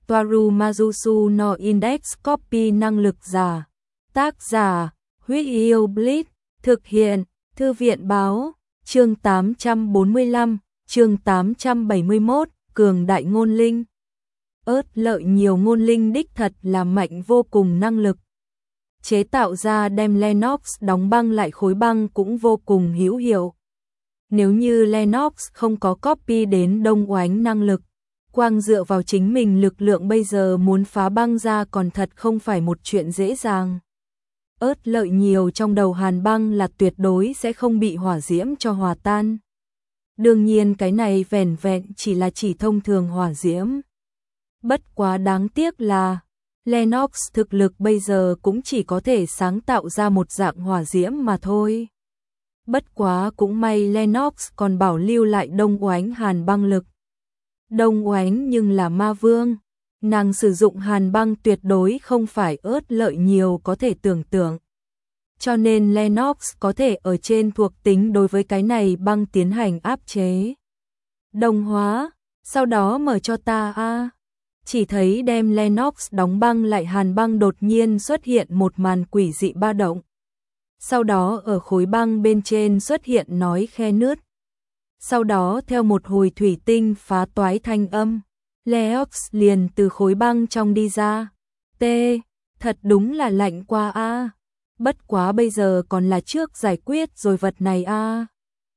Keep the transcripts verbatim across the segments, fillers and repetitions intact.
Toaru Majusu no Index Copy năng lực giả. Tác giả, Huyết Yêu Blitz, thực hiện, Thư viện báo, chương tám trăm bốn mươi lăm, chương tám trăm bảy mươi mốt, cường đại ngôn linh. Ớt lợi nhiều ngôn linh đích thật là mạnh vô cùng năng lực. Chế tạo ra đem Lennox đóng băng lại khối băng cũng vô cùng hữu hiệu. Nếu như Lennox không có copy đến đông oánh năng lực, quang dựa vào chính mình lực lượng bây giờ muốn phá băng ra còn thật không phải một chuyện dễ dàng. Ớt lợi nhiều trong đầu hàn băng là tuyệt đối sẽ không bị hỏa diễm cho hòa tan. Đương nhiên cái này vẻn vẹn chỉ là chỉ thông thường hỏa diễm. Bất quá đáng tiếc là Lennox thực lực bây giờ cũng chỉ có thể sáng tạo ra một dạng hỏa diễm mà thôi. Bất quá cũng may Lennox còn bảo lưu lại đông oánh hàn băng lực. Đông oánh nhưng là ma vương, nàng sử dụng hàn băng tuyệt đối không phải ớt lợi nhiều có thể tưởng tượng. Cho nên Lennox có thể ở trên thuộc tính đối với cái này băng tiến hành áp chế. Đồng hóa, sau đó mở cho ta a. Chỉ thấy đem Lennox đóng băng lại hàn băng đột nhiên xuất hiện một màn quỷ dị ba động. Sau đó ở khối băng bên trên xuất hiện nói khe nứt. Sau đó theo một hồi thủy tinh phá toái thanh âm, Lennox liền từ khối băng trong đi ra. T, thật đúng là lạnh qua a. Bất quá bây giờ còn là trước giải quyết rồi vật này a.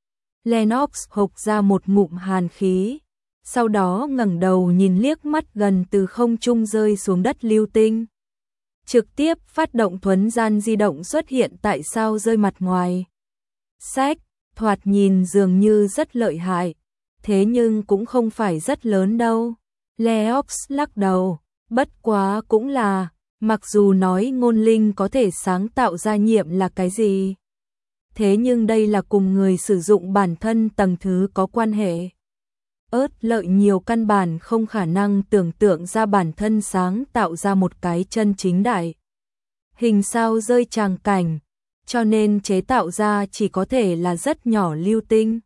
Lennox hộc ra một ngụm hàn khí, sau đó ngẩng đầu nhìn liếc mắt gần từ không trung rơi xuống đất lưu tinh. Trực tiếp phát động thuấn gian di động xuất hiện tại sao rơi mặt ngoài. Sách, thoạt nhìn dường như rất lợi hại, thế nhưng cũng không phải rất lớn đâu. Lennox lắc đầu, bất quá cũng là, mặc dù nói ngôn linh có thể sáng tạo ra nhiệm là cái gì. Thế nhưng đây là cùng người sử dụng bản thân tầng thứ có quan hệ. Ớt lợi nhiều căn bản không khả năng tưởng tượng ra bản thân sáng tạo ra một cái chân chính đại hình sao rơi tràng cảnh, cho nên chế tạo ra chỉ có thể là rất nhỏ lưu tinh.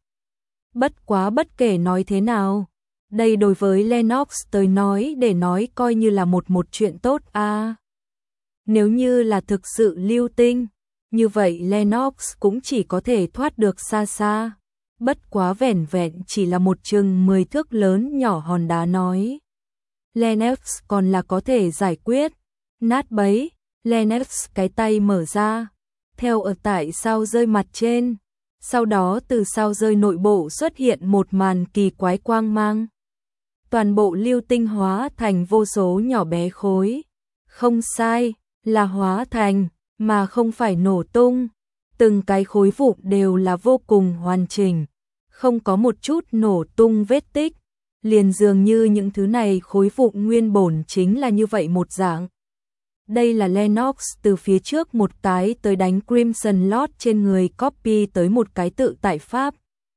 Bất quá bất kể nói thế nào, đây đối với Lennox tới nói để nói coi như là một một chuyện tốt a. À, nếu như là thực sự lưu tinh, như vậy Lennox cũng chỉ có thể thoát được xa xa. Bất quá vẻn vẹn chỉ là một chừng mười thước lớn nhỏ hòn đá nói. Lennox còn là có thể giải quyết. Nát bấy, Lennox cái tay mở ra, theo ở tại sao rơi mặt trên. Sau đó từ sao rơi nội bộ xuất hiện một màn kỳ quái quang mang. Toàn bộ lưu tinh hóa thành vô số nhỏ bé khối. Không sai, là hóa thành, mà không phải nổ tung. Từng cái khối vụn đều là vô cùng hoàn chỉnh, không có một chút nổ tung vết tích, liền dường như những thứ này khối vụn nguyên bổn chính là như vậy một dạng. Đây là Lennox từ phía trước một cái tới đánh Crimson Lord trên người copy tới một cái tự tại pháp.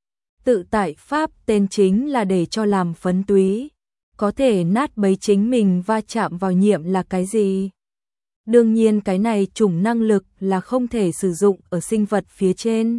Tự tại pháp tên chính là để cho làm phấn túy, có thể nát bấy chính mình va chạm vào nhiệm là cái gì. Đương nhiên cái này chủng năng lực là không thể sử dụng ở sinh vật phía trên.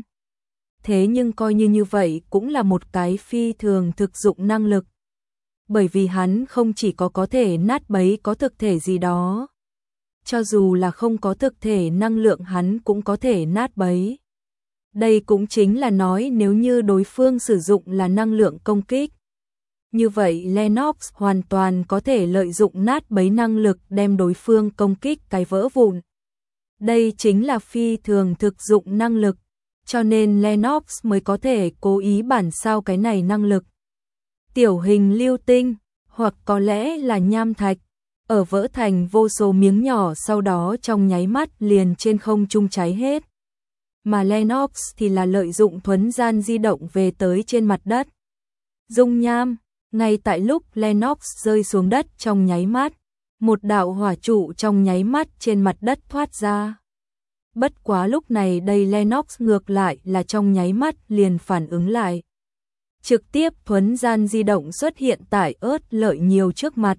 Thế nhưng coi như như vậy cũng là một cái phi thường thực dụng năng lực. Bởi vì hắn không chỉ có có thể nát bấy có thực thể gì đó. Cho dù là không có thực thể năng lượng hắn cũng có thể nát bấy. Đây cũng chính là nói nếu như đối phương sử dụng là năng lượng công kích. Như vậy Lennox hoàn toàn có thể lợi dụng nát bấy năng lực đem đối phương công kích cái vỡ vụn. Đây chính là phi thường thực dụng năng lực, cho nên Lennox mới có thể cố ý bản sao cái này năng lực. Tiểu hình lưu tinh, hoặc có lẽ là nham thạch, ở vỡ thành vô số miếng nhỏ sau đó trong nháy mắt liền trên không trung cháy hết. Mà Lennox thì là lợi dụng thuấn gian di động về tới trên mặt đất. Dung nham. Ngay tại lúc Lennox rơi xuống đất trong nháy mắt, một đạo hỏa trụ trong nháy mắt trên mặt đất thoát ra. Bất quá lúc này đây Lennox ngược lại là trong nháy mắt liền phản ứng lại. Trực tiếp thuấn gian di động xuất hiện tại ớt lợi nhiều trước mặt.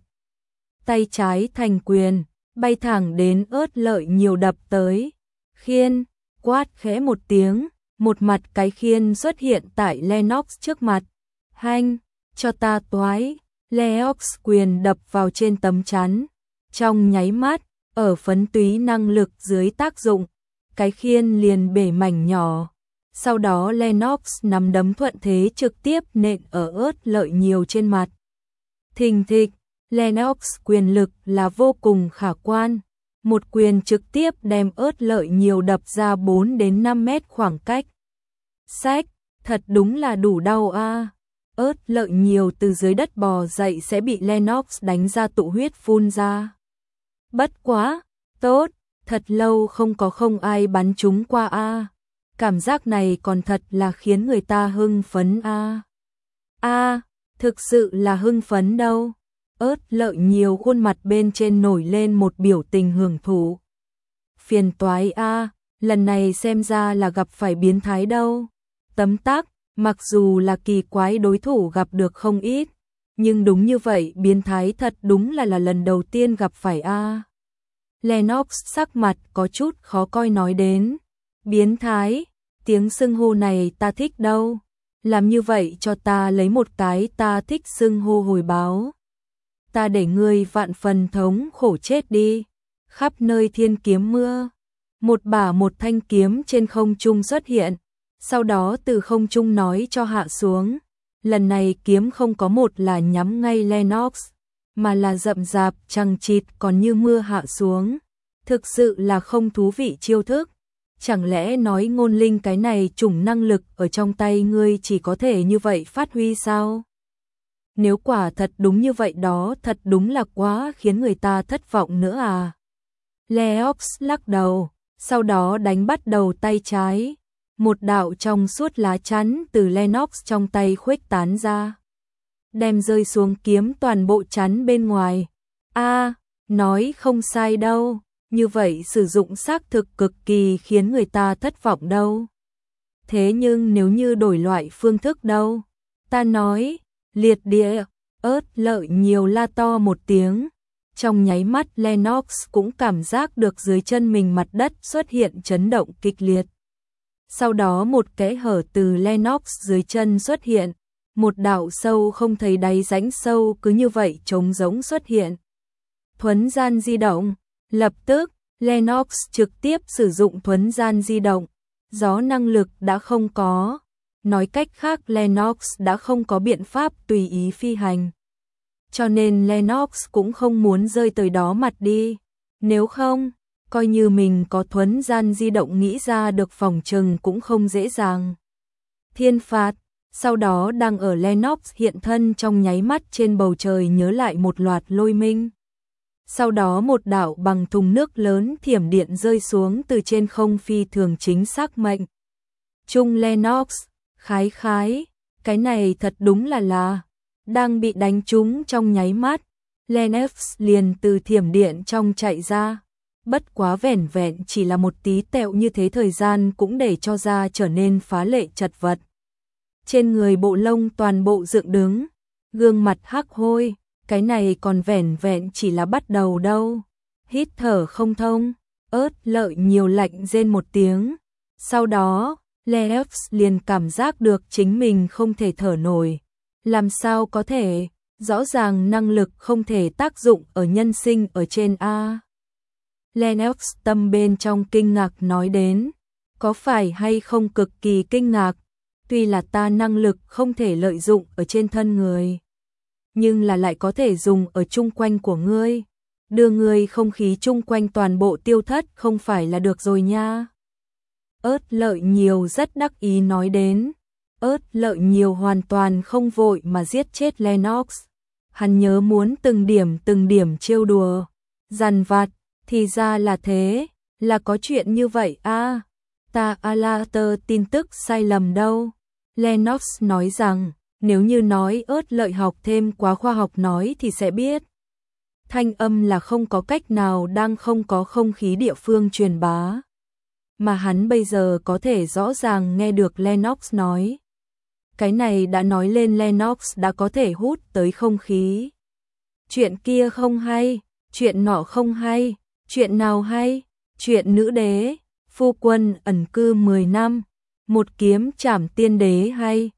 Tay trái thành quyền, bay thẳng đến ớt lợi nhiều đập tới. Khiên, quát khẽ một tiếng, một mặt cái khiên xuất hiện tại Lennox trước mặt. Hanh! Cho ta toái, Lennox quyền đập vào trên tấm chắn. Trong nháy mắt, ở phấn túy năng lực dưới tác dụng, cái khiên liền bể mảnh nhỏ. Sau đó Lennox nắm đấm thuận thế trực tiếp nện ở Ớt Lợi Nhiều trên mặt. Thình thịch, Lennox quyền lực là vô cùng khả quan. Một quyền trực tiếp đem Ớt Lợi Nhiều đập ra bốn đến năm mét khoảng cách. Sách, thật đúng là đủ đau a. À. Ớt Lợi Nhiều từ dưới đất bò dậy sẽ bị Lennox đánh ra tụ huyết phun ra. Bất quá, tốt, thật lâu không có không ai bắn chúng qua a. À. Cảm giác này còn thật là khiến người ta hưng phấn a. À. A, à, thực sự là hưng phấn đâu. Ớt Lợi Nhiều khuôn mặt bên trên nổi lên một biểu tình hưởng thụ. Phiền toái a, à, lần này xem ra là gặp phải biến thái đâu. Tấm tắc, mặc dù là kỳ quái đối thủ gặp được không ít, nhưng đúng như vậy biến thái thật đúng là là lần đầu tiên gặp phải a. À. Lennox sắc mặt có chút khó coi nói đến. Biến thái, tiếng xưng hô này ta thích đâu. Làm như vậy cho ta lấy một cái ta thích xưng hô hồi báo. Ta để ngươi vạn phần thống khổ chết đi. Khắp nơi thiên kiếm mưa. Một bả một thanh kiếm trên không trung xuất hiện. Sau đó từ không trung nói cho hạ xuống. Lần này kiếm không có một là nhắm ngay Lennox, mà là rậm rạp chằng chịt còn như mưa hạ xuống. Thực sự là không thú vị chiêu thức. Chẳng lẽ nói Ngôn Linh cái này chủng năng lực ở trong tay ngươi chỉ có thể như vậy phát huy sao? Nếu quả thật đúng như vậy đó thật đúng là quá khiến người ta thất vọng nữa à. Lennox lắc đầu, sau đó đánh bắt đầu tay trái. Một đạo trong suốt lá chắn từ Lennox trong tay khuếch tán ra. Đem rơi xuống kiếm toàn bộ chắn bên ngoài. A, à, nói không sai đâu. Như vậy sử dụng xác thực cực kỳ khiến người ta thất vọng đâu. Thế nhưng nếu như đổi loại phương thức đâu? Ta nói, liệt địa, Ớt Lợi Nhiều la to một tiếng. Trong nháy mắt Lennox cũng cảm giác được dưới chân mình mặt đất xuất hiện chấn động kịch liệt. Sau đó một kẽ hở từ Lennox dưới chân xuất hiện. Một đạo sâu không thấy đáy rãnh sâu cứ như vậy trống rỗng xuất hiện. Thuấn gian di động. Lập tức, Lennox trực tiếp sử dụng thuấn gian di động. Gió năng lực đã không có. Nói cách khác Lennox đã không có biện pháp tùy ý phi hành. Cho nên Lennox cũng không muốn rơi tới đó mặt đi. Nếu không, coi như mình có thuấn gian di động nghĩ ra được phòng trừng cũng không dễ dàng. Thiên phạt, sau đó đang ở Lennox hiện thân trong nháy mắt trên bầu trời nhớ lại một loạt lôi minh. Sau đó một đạo bằng thùng nước lớn thiểm điện rơi xuống từ trên không phi thường chính xác mệnh. Trung Lennox, khái khái, cái này thật đúng là là, đang bị đánh trúng trong nháy mắt. Lennox liền từ thiểm điện trong chạy ra. Bất quá vẻn vẹn chỉ là một tí tẹo như thế thời gian cũng để cho da trở nên phá lệ chật vật. Trên người bộ lông toàn bộ dựng đứng, gương mặt hắc hôi. Cái này còn vẻn vẹn chỉ là bắt đầu đâu. Hít thở không thông, Ớt Lợi Nhiều lạnh rên một tiếng. Sau đó, Lennox liền cảm giác được chính mình không thể thở nổi. Làm sao có thể, rõ ràng năng lực không thể tác dụng ở nhân sinh ở trên A. Lennox tâm bên trong kinh ngạc nói đến. Có phải hay không cực kỳ kinh ngạc, tuy là ta năng lực không thể lợi dụng ở trên thân người. Nhưng là lại có thể dùng ở chung quanh của ngươi. Đưa ngươi không khí chung quanh toàn bộ tiêu thất không phải là được rồi nha. Ớt Lợi Nhiều rất đắc ý nói đến. Ớt Lợi Nhiều hoàn toàn không vội mà giết chết Lennox. Hắn nhớ muốn từng điểm từng điểm trêu đùa. Dằn vặt, thì ra là thế, là có chuyện như vậy à. Ta Alater tin tức sai lầm đâu. Lennox nói rằng, nếu như nói Ớt Lợi học thêm quá khoa học nói thì sẽ biết. Thanh âm là không có cách nào đang không có không khí địa phương truyền bá. Mà hắn bây giờ có thể rõ ràng nghe được Lennox nói. Cái này đã nói lên Lennox đã có thể hút tới không khí. Chuyện kia không hay, chuyện nọ không hay, chuyện nào hay, chuyện nữ đế, phu quân ẩn cư mười năm, một kiếm trảm tiên đế hay.